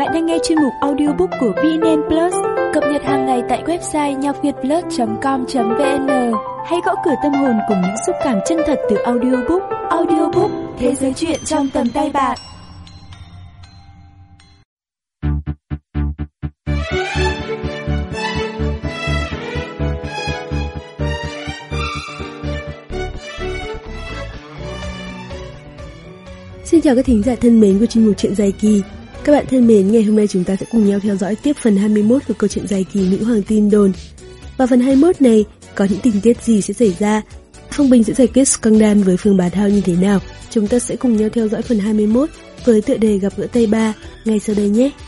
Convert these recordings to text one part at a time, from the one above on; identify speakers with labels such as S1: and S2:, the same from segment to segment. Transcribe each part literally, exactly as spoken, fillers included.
S1: Bạn đang nghe chuyên mục audiobook của vê en en Plus, cập nhật hàng ngày tại website nhoc việt plus chấm com chấm vn. Hãy gõ cửa tâm hồn cùng những xúc cảm chân thật từ audiobook. Audiobook, thế giới truyện trong tầm tay bạn.
S2: Xin chào các thính giả thân mến của chuyên mục Chuyện Dài Kỳ. Các bạn thân mến, ngày hôm nay chúng ta sẽ cùng nhau theo dõi tiếp phần hai mươi mốt của câu chuyện dài kỳ Nữ Hoàng Tin Đồn. Và phần hai mươi mốt này có những tình tiết gì sẽ xảy ra? Phong Bình sẽ giải quyết scandal với Phương Bá Thao như thế nào? Chúng ta sẽ cùng nhau theo dõi phần hai mươi mốt với tựa đề Gặp Gỡ Tay Ba ngay sau đây nhé.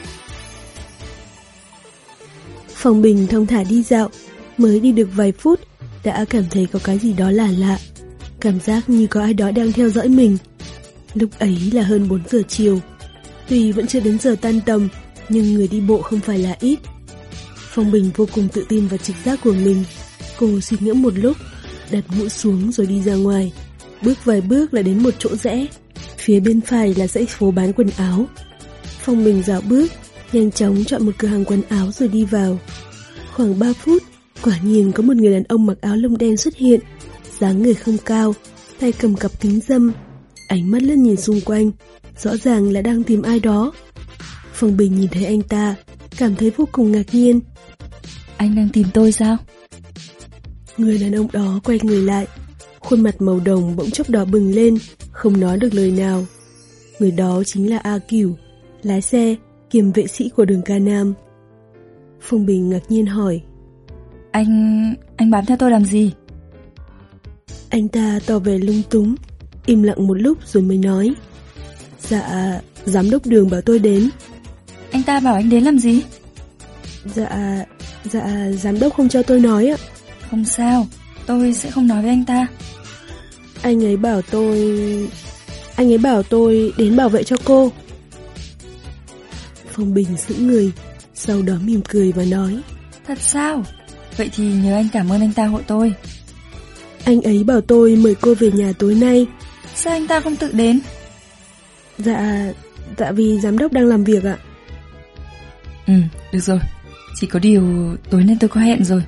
S2: Phong Bình thong thả đi dạo, mới đi được vài phút đã cảm thấy có cái gì đó lạ lạ. Cảm giác như có ai đó đang theo dõi mình. Lúc ấy là hơn bốn giờ chiều. Tuy vẫn chưa đến giờ tan tầm, nhưng người đi bộ không phải là ít. Phong Bình vô cùng tự tin vào trực giác của mình. Cô suy ngẫm một lúc, đặt mũ xuống rồi đi ra ngoài. Bước vài bước là đến một chỗ rẽ. Phía bên phải là dãy phố bán quần áo. Phong Bình dạo bước, nhanh chóng chọn một cửa hàng quần áo rồi đi vào. Khoảng ba phút, quả nhiên có một người đàn ông mặc áo lông đen xuất hiện. Dáng người không cao, tay cầm cặp kính râm, ánh mắt lướt nhìn xung quanh, rõ ràng là đang tìm ai đó. Phong Bình nhìn thấy anh ta, cảm thấy vô cùng ngạc nhiên.
S1: Anh đang tìm tôi sao?
S2: Người đàn ông đó quay người lại, khuôn mặt màu đồng bỗng chốc đỏ bừng lên, không nói được lời nào. Người đó chính là A Cửu, lái xe kiêm vệ sĩ của đường Ca Nam. Phong Bình ngạc nhiên hỏi:
S1: Anh... anh bám theo tôi làm gì?
S2: Anh ta tỏ vẻ lung túng, im lặng một lúc rồi mới nói: Dạ, giám đốc đường bảo tôi đến.
S1: Anh ta bảo anh đến làm gì?
S2: Dạ, dạ, giám đốc không cho tôi nói ạ.
S1: Không sao, tôi sẽ không nói với anh ta.
S2: Anh ấy bảo tôi... Anh ấy bảo tôi đến bảo vệ cho cô. Phong Bình sững người, sau đó mỉm cười và nói:
S1: Thật sao? Vậy thì nhớ anh cảm ơn anh ta hộ tôi.
S2: Anh ấy bảo tôi mời cô về nhà tối nay.
S1: Sao anh ta không tự đến?
S2: Dạ, dạ vì giám đốc đang làm việc ạ.
S1: Ừ, được rồi. Chỉ có điều tối nay tôi có hẹn rồi.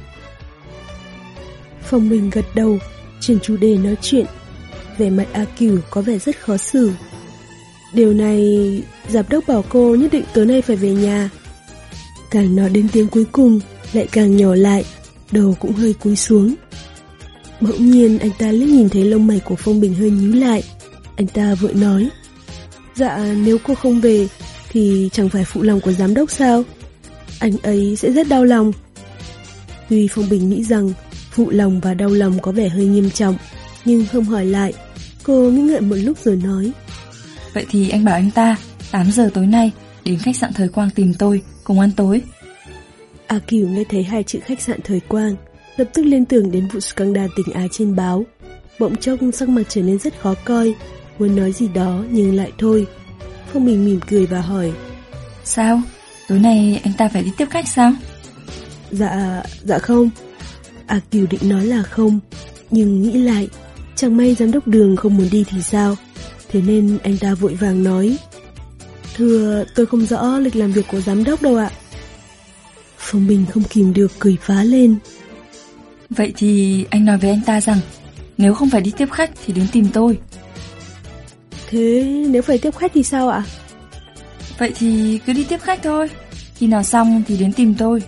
S2: Phong Bình gật đầu, chuyển chủ đề nói chuyện. Vẻ mặt A Cửu có vẻ rất khó xử. Điều này, giám đốc bảo cô nhất định tối nay phải về nhà. Càng nói đến tiếng cuối cùng, lại càng nhỏ lại, đầu cũng hơi cúi xuống. Bỗng nhiên anh ta liếc nhìn thấy lông mày của Phong Bình hơi nhíu lại. Anh ta vội nói: Dạ, nếu cô không về thì chẳng phải phụ lòng của giám đốc sao? Anh ấy sẽ rất đau lòng. Tuy Phong Bình nghĩ rằng phụ lòng và đau lòng có vẻ hơi nghiêm trọng, nhưng không hỏi lại. Cô nghĩ ngợi một lúc rồi nói:
S1: Vậy thì anh bảo anh ta tám giờ tối nay đến khách sạn Thời Quang tìm tôi, cùng ăn tối.
S2: A Cửu nghe thấy hai chữ khách sạn Thời Quang, lập tức liên tưởng đến vụ scandal tình ái trên báo. Bỗng chốc sắc mặt trở nên rất khó coi, muốn nói gì đó nhưng lại thôi. Phong Bình mỉm cười và hỏi:
S1: Sao? Tối nay anh ta phải đi tiếp khách sao?
S2: Dạ, dạ không. A Cửu định nói là không, nhưng nghĩ lại, chẳng may giám đốc đường không muốn đi thì sao? Thế nên anh ta vội vàng nói: Thưa, tôi không rõ lịch làm việc của giám đốc đâu ạ. Phong Bình không kìm được cười phá lên:
S1: Vậy thì anh nói với anh ta rằng nếu không phải đi tiếp khách thì đến tìm tôi.
S2: Thế nếu phải tiếp khách thì sao ạ?
S1: Vậy thì cứ đi tiếp khách thôi, khi nào xong thì đến tìm tôi.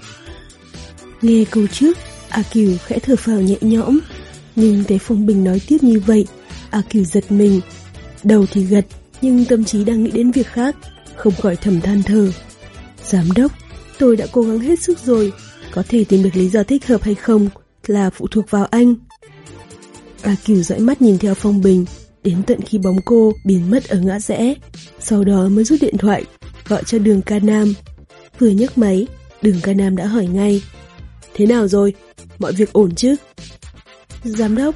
S2: Nghe câu trước, A Cửu khẽ thở phào nhẹ nhõm, nhưng thấy Phong Bình nói tiếp như vậy, A Cửu giật mình. Đầu thì gật, nhưng tâm trí đang nghĩ đến việc khác, không khỏi thầm than thở: Giám đốc, tôi đã cố gắng hết sức rồi, có thể tìm được lý do thích hợp hay không là phụ thuộc vào anh. A Cửu dõi mắt nhìn theo Phong Bình đến tận khi bóng cô biến mất ở ngã rẽ, sau đó mới rút điện thoại gọi cho đường Ca Nam. Vừa nhấc máy, đường Ca Nam đã hỏi ngay: Thế nào rồi? Mọi việc ổn chứ? Giám đốc...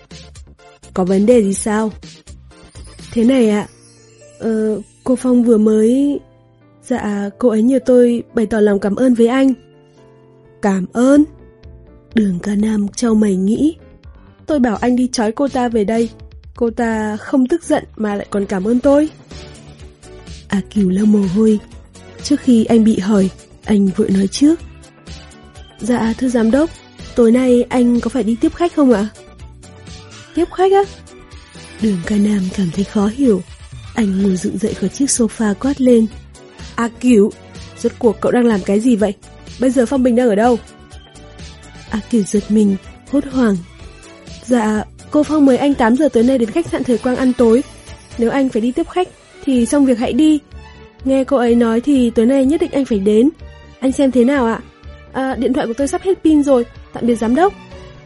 S2: Có vấn đề gì sao? Thế này ạ, ờ, cô Phong vừa mới... Dạ, cô ấy nhờ tôi bày tỏ lòng cảm ơn với anh. Cảm ơn? Đường Ca Nam chau mày nghĩ: Tôi bảo anh đi trói cô ta về đây, cô ta không tức giận mà lại còn cảm ơn tôi. A Cửu lau mồ hôi, Trước khi anh bị hỏi, anh vội nói trước. Dạ thưa giám đốc, tối nay anh có phải đi tiếp khách không ạ? Tiếp khách á? Đường Ca Nam cảm thấy khó hiểu. Anh ngồi dựng dậy khỏi chiếc sofa quát lên. A Cửu, rốt cuộc cậu đang làm cái gì vậy? Bây giờ Phong Bình đang ở đâu? A Cửu giật mình, hốt hoảng. Dạ, cô Phong mời anh tám giờ tối nay đến khách sạn Thời Quang ăn tối. Nếu anh phải đi tiếp khách thì xong việc hãy đi. Nghe cô ấy nói thì tối nay nhất định anh phải đến. Anh xem thế nào ạ? À, điện thoại của tôi sắp hết pin rồi. Tạm biệt giám đốc.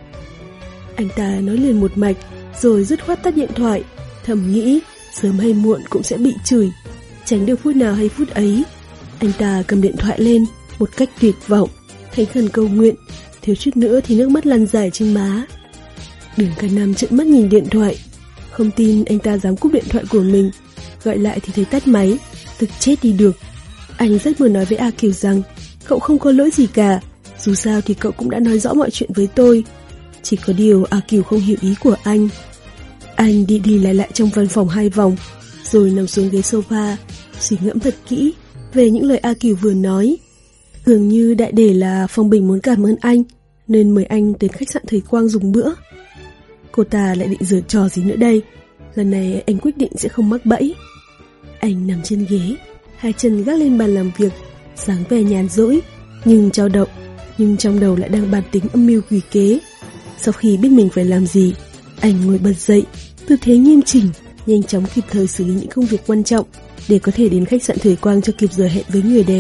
S2: Anh ta nói liền một mạch, rồi dứt khoát tắt điện thoại. Thầm nghĩ sớm hay muộn cũng sẽ bị chửi, tránh được phút nào hay phút ấy. Anh ta cầm điện thoại lên một cách tuyệt vọng, thành khẩn cầu nguyện, thiếu chút nữa thì nước mắt lăn dài trên má. Đường Ca Nam trợn mắt nhìn điện thoại, không tin anh ta dám cúp điện thoại của mình. Gọi lại thì thấy tắt máy, thực chết đi được. Anh rất muốn nói với A Kiều rằng cậu không có lỗi gì cả, dù sao thì cậu cũng đã nói rõ mọi chuyện với tôi. Chỉ có điều A Kiều không hiểu ý của anh. Anh đi đi lại lại trong văn phòng hai vòng, rồi nằm xuống ghế sofa, suy ngẫm thật kỹ về những lời A Kiều vừa nói. Dường như đại để là Phong Bình muốn cảm ơn anh, nên mời anh đến khách sạn Thời Quang dùng bữa. Cô ta lại định giở trò gì nữa đây? Lần này anh quyết định sẽ không mắc bẫy. Anh nằm trên ghế, hai chân gác lên bàn làm việc, dáng vẻ nhàn rỗi, nhưng dao động, nhưng trong đầu lại đang bàn tính âm mưu quỷ kế. Sau khi biết mình phải làm gì, anh ngồi bật dậy, tư thế nghiêm chỉnh, nhanh chóng kịp thời xử lý những công việc quan trọng để có thể đến khách sạn Thời Quang cho kịp giờ hẹn với người đẹp.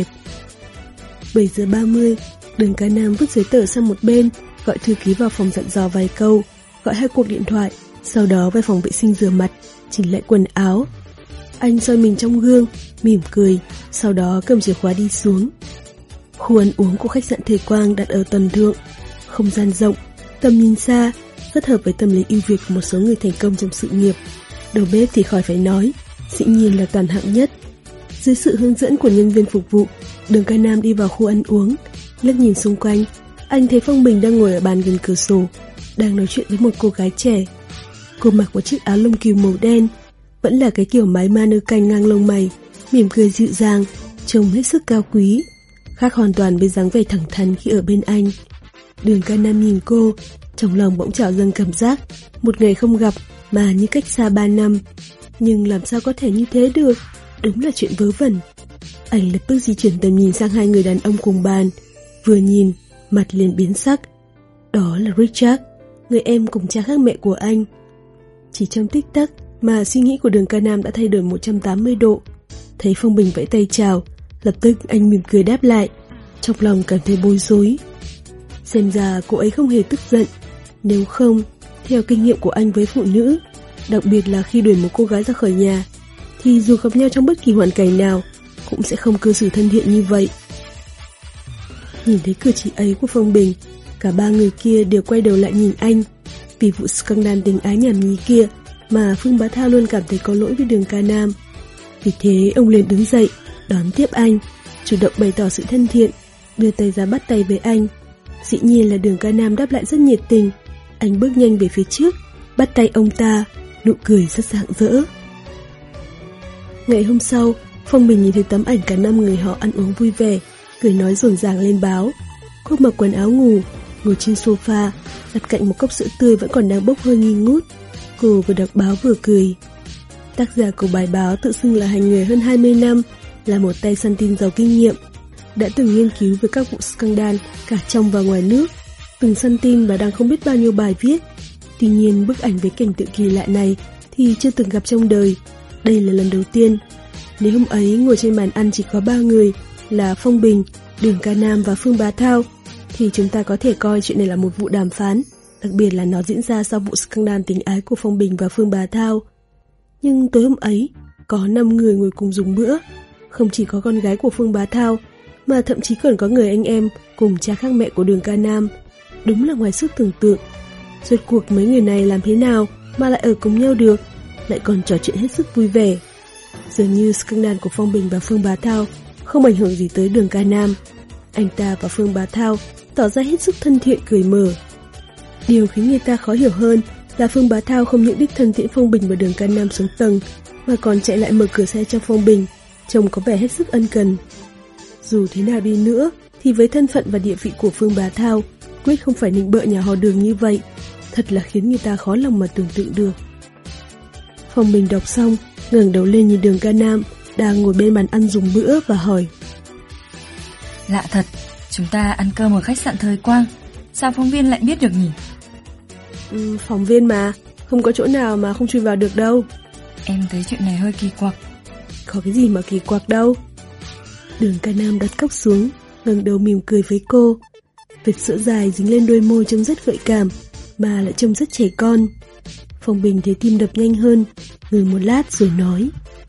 S2: bảy giờ ba mươi, Đường Ca Nam vứt giấy tờ sang một bên, gọi thư ký vào phòng dặn dò vài câu, gọi hai cuộc điện thoại, sau đó về phòng vệ sinh rửa mặt, chỉnh lại quần áo. Anh soi mình trong gương, mỉm cười, sau đó cầm chìa khóa đi xuống. Khu ăn uống của khách sạn Thời Quang đặt ở tầng thượng, không gian rộng, tầm nhìn xa, rất hợp với tâm lý ưu việt của một số người thành công trong sự nghiệp. Đầu bếp thì khỏi phải nói, dĩ nhiên là toàn hạng nhất. Dưới sự hướng dẫn của nhân viên phục vụ, Đường Ca Nam đi vào khu ăn uống, liếc nhìn xung quanh, anh thấy Phong Bình đang ngồi ở bàn gần cửa sổ, đang nói chuyện với một cô gái trẻ. Cô mặc một chiếc áo lông cừu màu đen, vẫn là cái kiểu mái ma nơ canh ngang lông mày, mỉm cười dịu dàng, trông hết sức cao quý, khác hoàn toàn với dáng vẻ thẳng thắn khi ở bên anh. Đường Ca Nam nhìn cô, trong lòng bỗng trào dâng cảm giác một ngày không gặp mà như cách xa ba năm. Nhưng làm sao có thể như thế được, đúng là chuyện vớ vẩn. Anh lập tức di chuyển tầm nhìn sang hai người đàn ông cùng bàn, vừa nhìn, mặt liền biến sắc. Đó là Richard, người em cùng cha khác mẹ của anh. Chỉ trong tích tắc mà suy nghĩ của Đường Ca Nam đã thay đổi một trăm tám mươi độ. Thấy Phong Bình vẫy tay chào, lập tức anh mỉm cười đáp lại, trong lòng cảm thấy bối rối. Xem ra cô ấy không hề tức giận. Nếu không, theo kinh nghiệm của anh với phụ nữ, đặc biệt là khi đuổi một cô gái ra khỏi nhà, thì dù gặp nhau trong bất kỳ hoàn cảnh nào cũng sẽ không cư xử thân thiện như vậy. Nhìn thấy cử chỉ ấy của Phong Bình, cả ba người kia đều quay đầu lại nhìn anh. Vì vụ scandal tình ái nhảm nhí kia mà Phương Bá Thao luôn cảm thấy có lỗi với Đường Ca Nam. Vì thế ông liền đứng dậy, đón tiếp anh, chủ động bày tỏ sự thân thiện, đưa tay ra bắt tay với anh. Dĩ nhiên là Đường Ca Nam đáp lại rất nhiệt tình. Anh bước nhanh về phía trước, bắt tay ông ta, nụ cười rất rạng rỡ. Ngày hôm sau, Phong Bình nhìn thấy tấm ảnh cả năm người họ ăn uống vui vẻ, cười nói rộn ràng lên báo. Cô mặc quần áo ngủ, ngồi trên sofa, đặt cạnh một cốc sữa tươi vẫn còn đang bốc hơi nghi ngút. Cô vừa đọc báo vừa cười. Tác giả của bài báo tự xưng là hành nghề hơn hai mươi năm, là một tay săn tin giàu kinh nghiệm, đã từng nghiên cứu về các vụ scandal cả trong và ngoài nước, từng săn tin và đang không biết bao nhiêu bài viết. Tuy nhiên bức ảnh với cảnh tượng kỳ lạ này thì chưa từng gặp trong đời. Đây là lần đầu tiên. Nếu hôm ấy ngồi trên bàn ăn chỉ có ba người là Phong Bình, Đường Ca Nam và Phương Bá Thao, thì chúng ta có thể coi chuyện này là một vụ đàm phán, đặc biệt là nó diễn ra sau vụ scandal tình ái của Phong Bình và Phương Bá Thao. Nhưng tối hôm ấy, có năm người ngồi cùng dùng bữa, không chỉ có con gái của Phương Bá Thao, mà thậm chí còn có người anh em cùng cha khác mẹ của Đường Ca Nam. Đúng là ngoài sức tưởng tượng. Rốt cuộc mấy người này làm thế nào mà lại ở cùng nhau được, lại còn trò chuyện hết sức vui vẻ. Dường như scandal của Phong Bình và Phương Bá Thao không ảnh hưởng gì tới Đường Ca Nam. Anh ta và Phương Bá Thao tỏ ra hết sức thân thiện cười mở. Điều khiến người ta khó hiểu hơn là Phương Bá Thao không những đích thân tiễn Phong Bình và Đường Ca Nam xuống tầng, mà còn chạy lại mở cửa xe cho Phong Bình, trông có vẻ hết sức ân cần. Dù thế nào đi nữa, thì với thân phận và địa vị của Phương Bá Thao, quyết không phải nịnh bợ nhà họ Đường như vậy. Thật là khiến người ta khó lòng mà tưởng tượng được. Phong Bình đọc xong, ngẩng đầu lên nhìn Đường Ca Nam đang ngồi bên bàn ăn dùng bữa và hỏi:
S3: Lạ thật, chúng ta ăn cơm ở khách sạn Thời Quang, sao phóng viên lại biết được nhỉ?
S2: Ừ, phóng viên mà, không có chỗ nào mà không chui vào được đâu.
S3: Em thấy chuyện này hơi kỳ quặc.
S2: Có cái gì mà kỳ quặc đâu. Đường Ca Nam đặt cốc xuống, ngẩng đầu mỉm cười với cô. Vệt sữa dài dính lên đôi môi trông rất gợi cảm, mà lại trông rất trẻ con. Phong Bình thấy tim đập nhanh hơn, ngừng một lát rồi nói: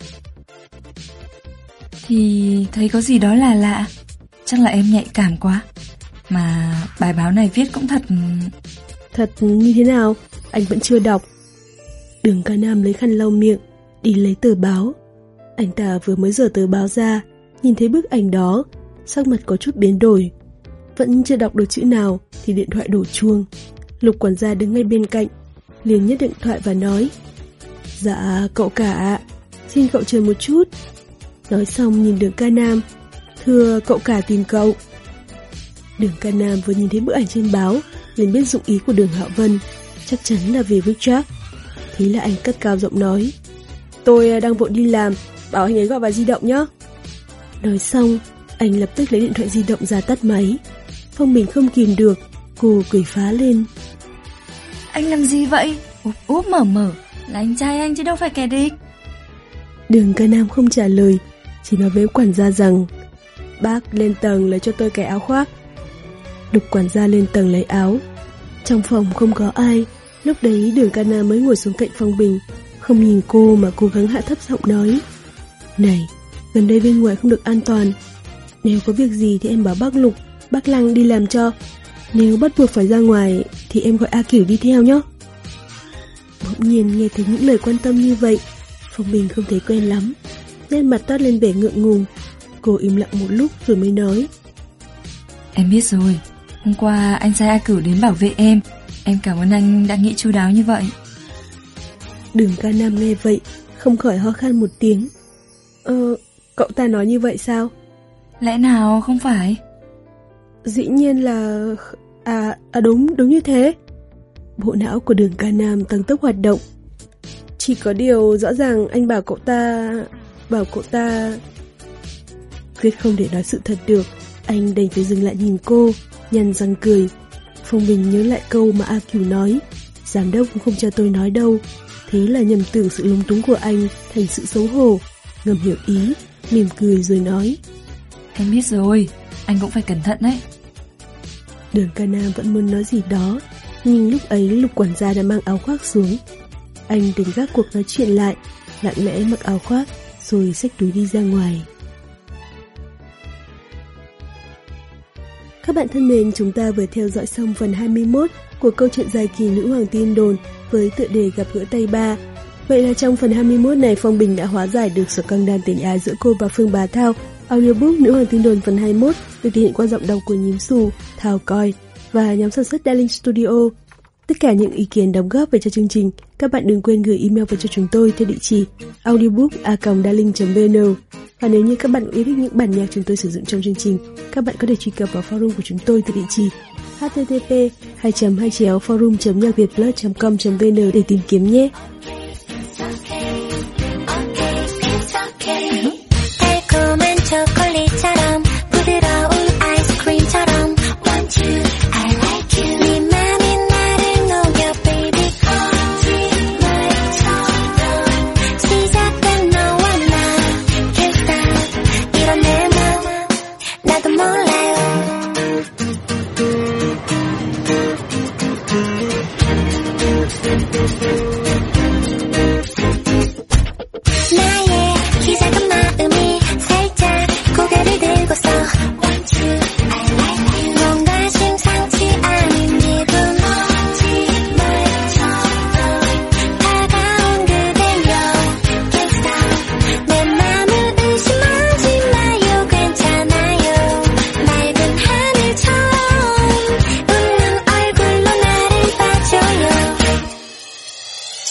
S3: Thì thấy có gì đó là lạ. Chắc là em nhạy cảm quá. Mà bài báo này viết cũng thật...
S2: Thật như thế nào? Anh vẫn chưa đọc. Đường Ca Nam lấy khăn lau miệng, đi lấy tờ báo. Anh ta vừa mới giở tờ báo ra, nhìn thấy bức ảnh đó, sắc mặt có chút biến đổi. Vẫn chưa đọc được chữ nào thì điện thoại đổ chuông. Lục quản gia đứng ngay bên cạnh, liền nhấc điện thoại và nói: Dạ cậu cả, xin cậu chờ một chút. Nói xong nhìn Đường Ca Nam: Thưa cậu cả tìm cậu. Đường Ca Nam vừa nhìn thấy bức ảnh trên báo liền biết dụng ý của Đường Hạo Vân, chắc chắn là về Richard. Thế là anh cất cao giọng nói: Tôi đang vội đi làm, bảo anh ấy gọi vào di động nhé. Nói xong, anh lập tức lấy điện thoại di động ra tắt máy. Phong Bình không kìm được, cô cười phá lên:
S3: Anh làm gì vậy? Úp úp mở mở, là anh trai anh chứ đâu phải kẻ địch.
S2: Đường Ca Nam không trả lời, chỉ nói với quản gia rằng: Bác lên tầng lấy cho tôi cái áo khoác. Lục quản gia lên tầng lấy áo. Trong phòng không có ai. Lúc đấy Đường Ca Nam mới ngồi xuống cạnh Phong Bình, không nhìn cô mà cố gắng hạ thấp giọng nói: Này, gần đây bên ngoài không được an toàn. Nếu có việc gì thì em bảo bác Lục, bác Lăng đi làm cho. Nếu bắt buộc phải ra ngoài thì em gọi A Cửu đi theo nhé. Bỗng nhiên nghe thấy những lời quan tâm như vậy, Phong Bình không thấy quen lắm, nét mặt toát lên vẻ ngượng ngùng. Cô im lặng một lúc rồi mới nói:
S3: Em biết rồi, hôm qua anh sai A Cửu đến bảo vệ em. Em cảm ơn anh đã nghĩ chu đáo như vậy.
S2: Đường Ca Nam nghe vậy không khỏi ho khan một tiếng. Ờ, cậu ta nói như vậy sao?
S3: Lẽ nào không phải?
S2: Dĩ nhiên là... À, à đúng, đúng như thế. Bộ não của Đường Ca Nam tăng tốc hoạt động. Chỉ có điều rõ ràng anh bảo cậu ta... Bảo cậu ta... Quyết không thể nói sự thật được, anh đành phải dừng lại nhìn cô, nhăn răng cười. Phong Bình nhớ lại câu mà A Cửu nói: Giám đốc cũng không cho tôi nói đâu. Thế là nhầm tưởng sự lúng túng của anh thành sự xấu hổ, ngầm hiểu ý, mỉm cười rồi nói:
S3: Em biết rồi, anh cũng phải cẩn thận đấy.
S2: Đường Ca Nam vẫn muốn nói gì đó, nhưng lúc ấy Lục quản gia đã mang áo khoác xuống. Anh tỉnh gác cuộc nói chuyện lại, lặng lẽ mặc áo khoác rồi xách túi đi ra ngoài. Các bạn thân mến, chúng ta vừa theo dõi xong phần hai mươi mốt của câu chuyện dài kỳ Nữ Hoàng Tin Đồn với tựa đề Gặp Gỡ Tay Ba. Vậy là trong phần hai mươi mốt này, Phong Bình đã hóa giải được sự căng đan tình ái giữa cô và Phương Bá Thao. Audiobook Nữ Hoàng Tin Đồn phần hai mươi mốt được thể hiện qua giọng đọc của Nhím Xù, Thảo Coi và nhóm sản xuất Darling Studio. Tất cả những ý kiến đóng góp về cho chương trình, các bạn đừng quên gửi email về cho chúng tôi theo địa chỉ audiobook a còng darling chấm vn. Và nếu như các bạn yêu thích những bản nhạc chúng tôi sử dụng trong chương trình, các bạn có thể truy cập vào forum của chúng tôi theo địa chỉ h t t p hai hai chéo forum chấm nhạc việt plus chấm com chấm vn để tìm kiếm nhé.
S4: 초콜릿처럼 부드러운 아이스크림처럼 want you, I like you. 네 맘이 나를 녹여 baby 거짓말처럼 시작된 너와 나 can't stop 이런 내 맘 나도 몰라요. 나의 키 작은 마음이 살짝 고개를 들고서 want you, I like you. 뭔가 심상치 않은 기분 거짓말처럼 다가온 그대여 can't stop 내 맘을 의심하지 마요. 괜찮아요. 맑은 하늘처럼 웃는 얼굴로 나를 봐줘요.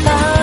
S4: 있어